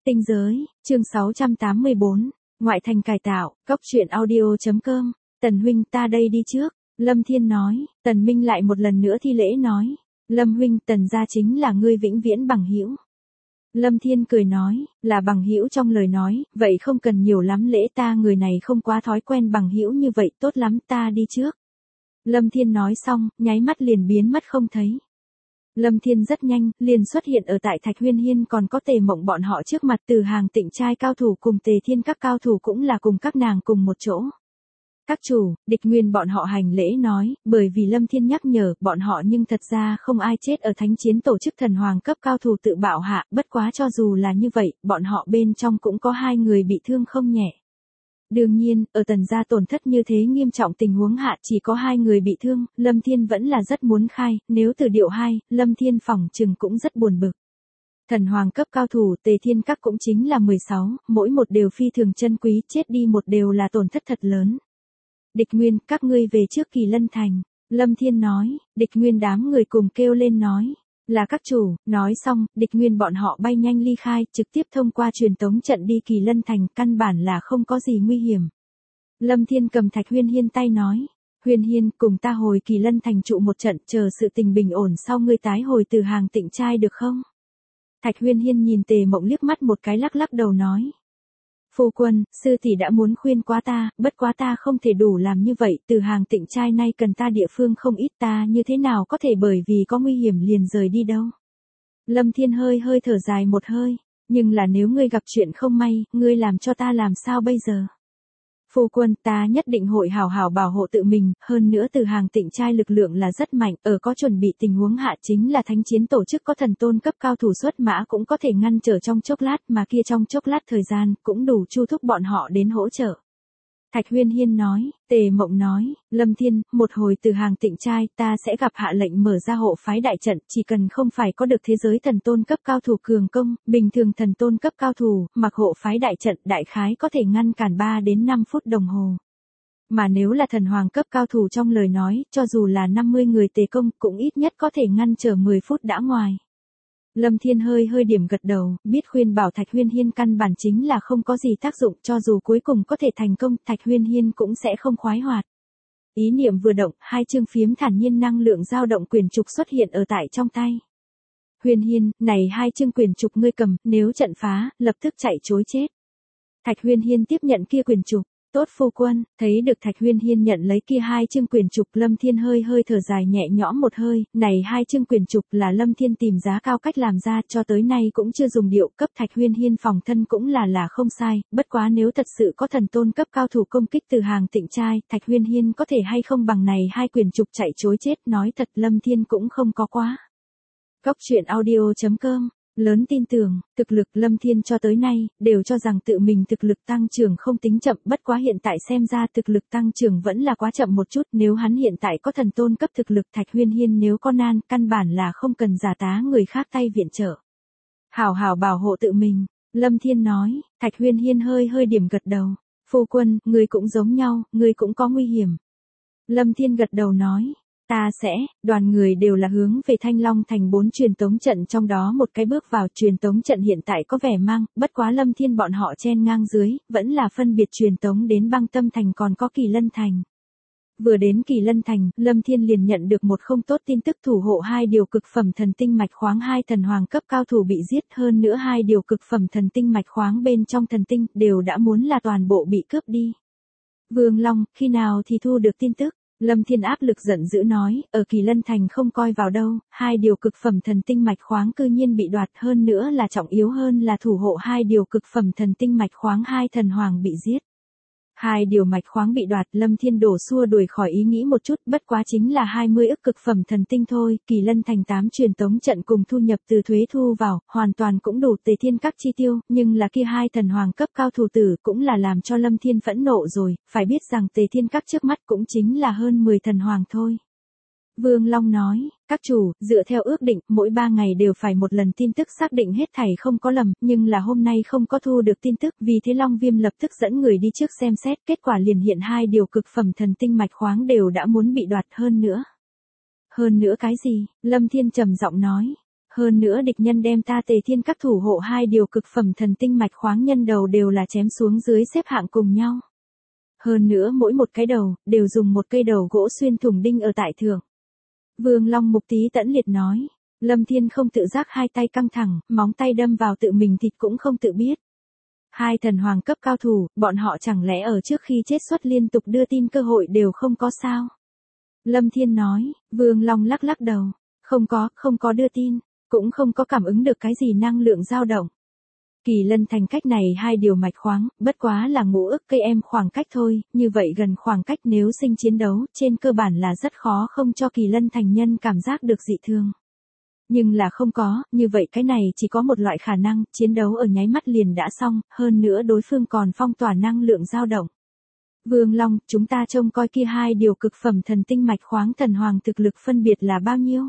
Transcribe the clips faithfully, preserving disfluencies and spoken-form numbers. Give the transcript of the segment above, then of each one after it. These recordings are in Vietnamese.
Tinh giới, chương sáu trăm tám mươi bốn, ngoại thành cải tạo, cốc truyện audio.com, Tần huynh ta đây đi trước, Lâm Thiên nói, Tần Minh lại một lần nữa thi lễ nói, Lâm huynh Tần gia chính là ngươi vĩnh viễn bằng hữu. Lâm Thiên cười nói, là bằng hữu trong lời nói, vậy không cần nhiều lắm lễ ta người này không quá thói quen bằng hữu như vậy tốt lắm ta đi trước. Lâm Thiên nói xong, nháy mắt liền biến mất không thấy. Lâm Thiên rất nhanh, liền xuất hiện ở tại Thạch Huyên Hiên còn có Tề Mộng bọn họ trước mặt Từ Hàng Tịnh trai cao thủ cùng Tề Thiên các cao thủ cũng là cùng các nàng cùng một chỗ. Các chủ, địch nguyên bọn họ hành lễ nói, bởi vì Lâm Thiên nhắc nhở bọn họ nhưng thật ra không ai chết ở thánh chiến tổ chức thần hoàng cấp cao thủ tự bạo hạ, bất quá cho dù là như vậy, bọn họ bên trong cũng có hai người bị thương không nhẹ. Đương nhiên, ở Tần gia tổn thất như thế nghiêm trọng tình huống hạ chỉ có hai người bị thương, Lâm Thiên vẫn là rất muốn khai, nếu từ điệu hai, Lâm Thiên phỏng chừng cũng rất buồn bực. Thần hoàng cấp cao thủ Tề Thiên các cũng chính là mười sáu, mỗi một đều phi thường chân quý, chết đi một đều là tổn thất thật lớn. Địch Nguyên, các ngươi về trước Kỳ Lân Thành, Lâm Thiên nói, địch Nguyên đám người cùng kêu lên nói. Là các chủ, nói xong, địch nguyên bọn họ bay nhanh ly khai, trực tiếp thông qua truyền tống trận đi Kỳ Lân Thành, căn bản là không có gì nguy hiểm. Lâm Thiên cầm Thạch Huyên Hiên tay nói, Huyên Hiên cùng ta hồi Kỳ Lân Thành trụ một trận, chờ sự tình bình ổn sau ngươi tái hồi Từ Hàng Tịnh trai được không? Thạch Huyên Hiên nhìn Tề Mộng liếc mắt một cái lắc lắc đầu nói. Phu quân, sư tỷ đã muốn khuyên quá ta, bất quá ta không thể đủ làm như vậy, Từ Hàng Tịnh trai nay cần ta địa phương không ít ta như thế nào có thể bởi vì có nguy hiểm liền rời đi đâu. Lâm Thiên hơi hơi thở dài một hơi, nhưng là nếu ngươi gặp chuyện không may, ngươi làm cho ta làm sao bây giờ? Phu quân, ta nhất định hội hảo hảo bảo hộ tự mình, hơn nữa Từ Hàng Tịnh trai lực lượng là rất mạnh, ở có chuẩn bị tình huống hạ chính là thánh chiến tổ chức có thần tôn cấp cao thủ xuất mã cũng có thể ngăn trở trong chốc lát mà kia trong chốc lát thời gian cũng đủ chu thúc bọn họ đến hỗ trợ. Thạch Huyên Hiên nói, Tề Mộng nói, Lâm Thiên, một hồi Từ Hàng Tịnh trai ta sẽ gặp hạ lệnh mở ra hộ phái đại trận, chỉ cần không phải có được thế giới thần tôn cấp cao thủ cường công, bình thường thần tôn cấp cao thủ, mặc hộ phái đại trận đại khái có thể ngăn cản ba đến năm phút đồng hồ. Mà nếu là thần hoàng cấp cao thủ trong lời nói, cho dù là năm mươi người tề công cũng ít nhất có thể ngăn trở mười phút đã ngoài. Lâm Thiên hơi hơi điểm gật đầu, biết khuyên bảo Thạch Huyên Hiên căn bản chính là không có gì tác dụng, cho dù cuối cùng có thể thành công, Thạch Huyên Hiên cũng sẽ không khoái hoạt. Ý niệm vừa động, hai chương phiếm thản nhiên năng lượng dao động quyền trục xuất hiện ở tại trong tay. Huyên Hiên, này hai chương quyền trục ngươi cầm, nếu trận phá, lập tức chạy trối chết. Thạch Huyên Hiên tiếp nhận kia quyền trục. Tốt phu quân, thấy được Thạch Huyên Hiên nhận lấy kia hai chương quyền trục, Lâm Thiên hơi hơi thở dài nhẹ nhõm một hơi, này hai chương quyền trục là Lâm Thiên tìm giá cao cách làm ra, cho tới nay cũng chưa dùng điệu, cấp Thạch Huyên Hiên phòng thân cũng là là không sai, bất quá nếu thật sự có thần tôn cấp cao thủ công kích Từ Hàng Tịnh trai, Thạch Huyên Hiên có thể hay không bằng này hai quyền trục chạy trối chết, nói thật Lâm Thiên cũng không có quá. Cốc truyện audio.com Lớn tin tưởng, thực lực Lâm Thiên cho tới nay, đều cho rằng tự mình thực lực tăng trưởng không tính chậm, bất quá hiện tại xem ra thực lực tăng trưởng vẫn là quá chậm một chút, nếu hắn hiện tại có thần tôn cấp thực lực Thạch Huyên Hiên nếu có nan, căn bản là không cần giả tá người khác tay viện trợ. Hảo hảo bảo hộ tự mình, Lâm Thiên nói, Thạch Huyên Hiên hơi hơi điểm gật đầu, phu quân, người cũng giống nhau, người cũng có nguy hiểm. Lâm Thiên gật đầu nói. Ta sẽ, đoàn người đều là hướng về Thanh Long thành bốn truyền tống trận trong đó một cái bước vào truyền tống trận hiện tại có vẻ mang, bất quá Lâm Thiên bọn họ chen ngang dưới, vẫn là phân biệt truyền tống đến Băng Tâm thành còn có Kỳ Lân thành. Vừa đến Kỳ Lân thành, Lâm Thiên liền nhận được một không tốt tin tức thủ hộ hai điều cực phẩm thần tinh mạch khoáng hai thần hoàng cấp cao thủ bị giết hơn nữa hai điều cực phẩm thần tinh mạch khoáng bên trong thần tinh đều đã muốn là toàn bộ bị cướp đi. Vương Long, khi nào thì thu được tin tức? Lâm Thiên áp lực giận dữ nói, ở Kỳ Lân thành không coi vào đâu, hai điều cực phẩm thần tinh mạch khoáng cư nhiên bị đoạt hơn nữa là trọng yếu hơn là thủ hộ hai điều cực phẩm thần tinh mạch khoáng hai thần hoàng bị giết. Hai điều mạch khoáng bị đoạt, Lâm Thiên đổ xua đuổi khỏi ý nghĩ một chút, bất quá chính là hai mươi ức cực phẩm thần tinh thôi, Kỳ Lân thành tám truyền tống trận cùng thu nhập từ thuế thu vào, hoàn toàn cũng đủ Tề Thiên các chi tiêu, nhưng là kia hai thần hoàng cấp cao thủ tử cũng là làm cho Lâm Thiên phẫn nộ rồi, phải biết rằng Tề Thiên các trước mắt cũng chính là hơn mười thần hoàng thôi. Vương Long nói, các chủ, dựa theo ước định, mỗi ba ngày đều phải một lần tin tức xác định hết thảy không có lầm, nhưng là hôm nay không có thu được tin tức, vì thế Long Viêm lập tức dẫn người đi trước xem xét, kết quả liền hiện hai điều cực phẩm thần tinh mạch khoáng đều đã muốn bị đoạt hơn nữa. Hơn nữa cái gì? Lâm Thiên trầm giọng nói. Hơn nữa địch nhân đem ta Tề Thiên các thủ hộ hai điều cực phẩm thần tinh mạch khoáng nhân đầu đều là chém xuống dưới xếp hạng cùng nhau. Hơn nữa mỗi một cái đầu, đều dùng một cây đầu gỗ xuyên thủng đinh ở tại thượng. Vương Long Mục Tý Tẫn liệt nói. Lâm Thiên không tự giác hai tay căng thẳng, móng tay đâm vào tự mình thịt cũng không tự biết. Hai thần hoàng cấp cao thủ, bọn họ chẳng lẽ ở trước khi chết xuất liên tục đưa tin cơ hội đều không có sao? Lâm Thiên nói. Vương Long lắc lắc đầu. Không có, không có đưa tin, cũng không có cảm ứng được cái gì năng lượng dao động. Kỳ Lân Thành cách này hai điều mạch khoáng, bất quá là ngũ ức cây em khoảng cách thôi, như vậy gần khoảng cách nếu sinh chiến đấu, trên cơ bản là rất khó không cho Kỳ Lân Thành nhân cảm giác được dị thương. Nhưng là không có, như vậy cái này chỉ có một loại khả năng, chiến đấu ở nháy mắt liền đã xong, hơn nữa đối phương còn phong tỏa năng lượng dao động. Vương Long, chúng ta trông coi kia hai điều cực phẩm thần tinh mạch khoáng thần hoàng thực lực phân biệt là bao nhiêu?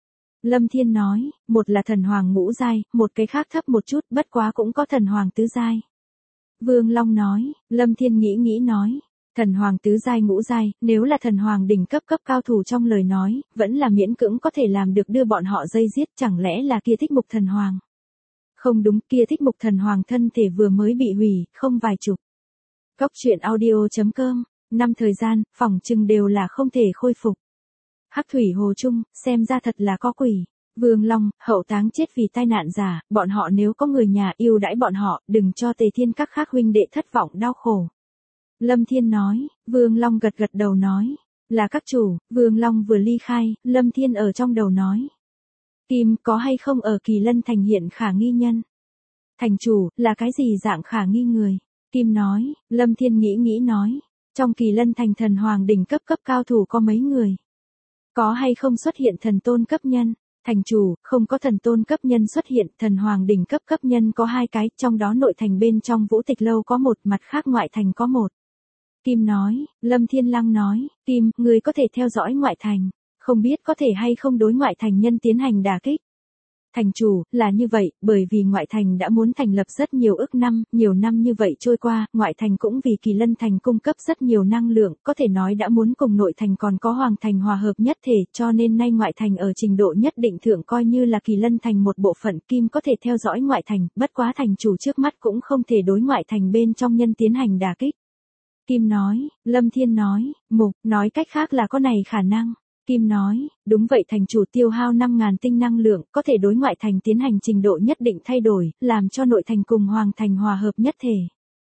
Lâm Thiên nói, một là thần hoàng ngũ giai, một cái khác thấp một chút, bất quá cũng có thần hoàng tứ giai. Vương Long nói. Lâm Thiên nghĩ nghĩ nói, thần hoàng tứ giai ngũ giai, nếu là thần hoàng đỉnh cấp cấp cao thủ trong lời nói, vẫn là miễn cưỡng có thể làm được đưa bọn họ dây giết, chẳng lẽ là kia Thích Mục thần hoàng? Không đúng, kia Thích Mục thần hoàng thân thể vừa mới bị hủy, không vài chục. Cốc truyện audio chấm com, năm thời gian, phỏng chừng đều là không thể khôi phục. Hắc thủy hồ chung, xem ra thật là có quỷ. Vương Long, hậu táng chết vì tai nạn giả, bọn họ nếu có người nhà yêu đãi bọn họ, đừng cho Tề Thiên các khác huynh đệ thất vọng đau khổ. Lâm Thiên nói. Vương Long gật gật đầu nói. Là các chủ. Vương Long vừa ly khai, Lâm Thiên ở trong đầu nói. Kim, có hay không ở Kỳ Lân Thành hiện khả nghi nhân? Thành chủ, là cái gì dạng khả nghi người? Kim nói. Lâm Thiên nghĩ nghĩ nói. Trong Kỳ Lân Thành thần hoàng đỉnh cấp cấp cao thủ có mấy người? Có hay không xuất hiện thần tôn cấp nhân? Thành chủ, không có thần tôn cấp nhân xuất hiện, thần hoàng đỉnh cấp cấp nhân có hai cái, trong đó nội thành bên trong Vũ Tịch Lâu có một, mặt khác ngoại thành có một. Kim nói. Lâm Thiên Lăng nói. Kim, người có thể theo dõi ngoại thành, không biết có thể hay không đối ngoại thành nhân tiến hành đả kích. Thành chủ, là như vậy, bởi vì ngoại thành đã muốn thành lập rất nhiều ức năm, nhiều năm như vậy trôi qua, ngoại thành cũng vì Kỳ Lân Thành cung cấp rất nhiều năng lượng, có thể nói đã muốn cùng nội thành còn có hoàng thành hòa hợp nhất thể, cho nên nay ngoại thành ở trình độ nhất định thượng coi như là Kỳ Lân Thành một bộ phận. Kim có thể theo dõi ngoại thành, bất quá thành chủ trước mắt cũng không thể đối ngoại thành bên trong nhân tiến hành đả kích. Kim nói. Lâm Thiên nói. Mục, nói cách khác là có này khả năng. Kim nói. Đúng vậy, thành chủ tiêu hao năm ngàn tinh năng lượng, có thể đối ngoại thành tiến hành trình độ nhất định thay đổi, làm cho nội thành cùng hoàng thành hòa hợp nhất thể.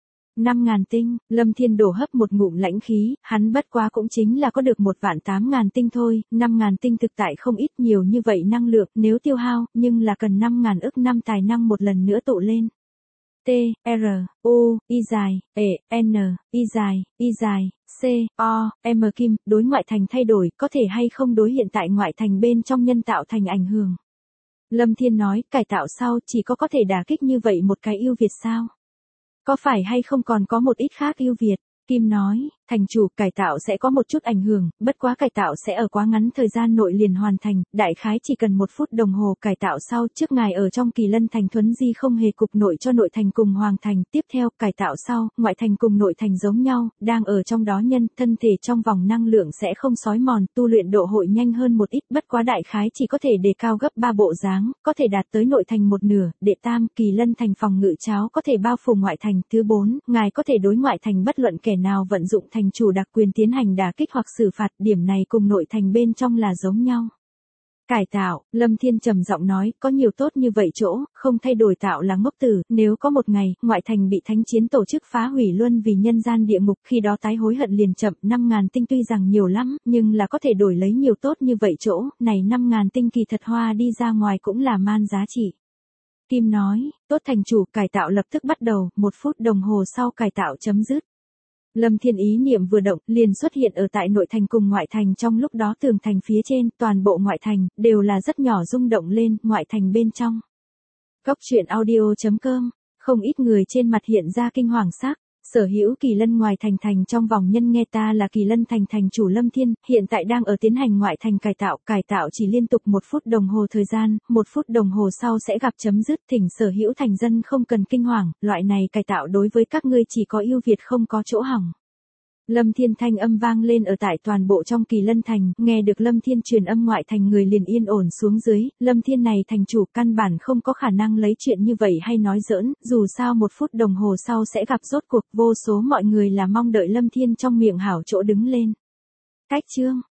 năm ngàn tinh, Lâm Thiên đổ hấp một ngụm lãnh khí, hắn bất quá cũng chính là có được một vạn tám ngàn tinh thôi, năm ngàn tinh thực tại không ít, nhiều như vậy năng lượng, nếu tiêu hao, nhưng là cần năm ngàn ức năm tài năng một lần nữa tụ lên. T, R, U, Y dài, E, N, Y dài, Y dài, C, O, M Kim, đối ngoại thành thay đổi, có thể hay không đối hiện tại ngoại thành bên trong nhân tạo thành ảnh hưởng. Lâm Thiên nói, cải tạo sau chỉ có có thể đả kích như vậy một cái ưu việt sao? Có phải hay không còn có một ít khác ưu việt? Kim nói, thành chủ, cải tạo sẽ có một chút ảnh hưởng, bất quá cải tạo sẽ ở quá ngắn thời gian nội liền hoàn thành, đại khái chỉ cần một phút đồng hồ. Cải tạo sau, trước ngài ở trong Kỳ Lân Thành thuấn di không hề cục nội cho nội thành cùng hoàng thành. Tiếp theo, cải tạo sau, ngoại thành cùng nội thành giống nhau, đang ở trong đó nhân, thân thể trong vòng năng lượng sẽ không xói mòn, tu luyện độ hội nhanh hơn một ít, bất quá đại khái chỉ có thể đề cao gấp ba bộ dáng, có thể đạt tới nội thành một nửa. Đệ tam, Kỳ Lân Thành phòng ngự cháo có thể bao phủ ngoại thành. Thứ bốn, ngài có thể đối ngoại thành bất luận kẻ nào vận dụng thành chủ đặc quyền tiến hành đả kích hoặc xử phạt, điểm này cùng nội thành bên trong là giống nhau. Cải tạo, Lâm Thiên trầm giọng nói, có nhiều tốt như vậy chỗ, không thay đổi tạo là ngốc tử, nếu có một ngày, ngoại thành bị thánh chiến tổ chức phá hủy luôn vì nhân gian địa ngục, khi đó tái hối hận liền chậm. Năm ngàn tinh tuy rằng nhiều lắm, nhưng là có thể đổi lấy nhiều tốt như vậy chỗ, này năm ngàn tinh kỳ thật hoa đi ra ngoài cũng là man giá trị. Kim nói, tốt thành chủ, cải tạo lập tức bắt đầu, một phút đồng hồ sau cải tạo chấm dứt. Lâm Thiên ý niệm vừa động, liền xuất hiện ở tại nội thành cùng ngoại thành, trong lúc đó tường thành phía trên, toàn bộ ngoại thành, đều là rất nhỏ rung động lên, ngoại thành bên trong. Cốc truyện audio chấm com, không ít người trên mặt hiện ra kinh hoàng sắc. Sở hữu Kỳ Lân ngoài thành thành trong vòng nhân nghe ta là Kỳ Lân thành thành chủ Lâm Thiên, hiện tại đang ở tiến hành ngoại thành cải tạo, cải tạo chỉ liên tục một phút đồng hồ thời gian, một phút đồng hồ sau sẽ gặp chấm dứt, thỉnh sở hữu thành dân không cần kinh hoàng, loại này cải tạo đối với các ngươi chỉ có ưu việt không có chỗ hỏng. Lâm Thiên thanh âm vang lên ở tại toàn bộ trong Kỳ Lân Thành, nghe được Lâm Thiên truyền âm ngoại thành người liền yên ổn xuống dưới, Lâm Thiên này thành chủ căn bản không có khả năng lấy chuyện như vậy hay nói giỡn, dù sao một phút đồng hồ sau sẽ gặp rốt cuộc, vô số mọi người là mong đợi Lâm Thiên trong miệng hảo chỗ đứng lên. Cách chương